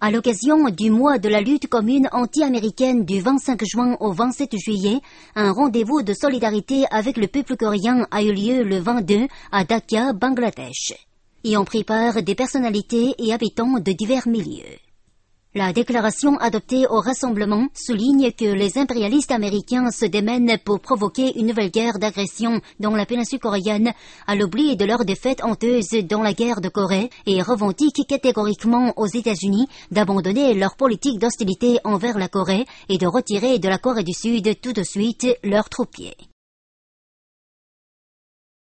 À l'occasion du mois de la lutte commune anti-américaine du 25 juin au 27 juillet, un rendez-vous de solidarité avec le peuple coréen a eu lieu le 22 à Dhaka, Bangladesh. Y ont pris part des personnalités et habitants de divers milieux. La déclaration adoptée au rassemblement souligne que les impérialistes américains se démènent pour provoquer une nouvelle guerre d'agression dans la péninsule coréenne à l'oubli de leur défaite honteuse dans la guerre de Corée et revendiquent catégoriquement aux États-Unis d'abandonner leur politique d'hostilité envers la Corée et de retirer de la Corée du Sud tout de suite leurs troupiers.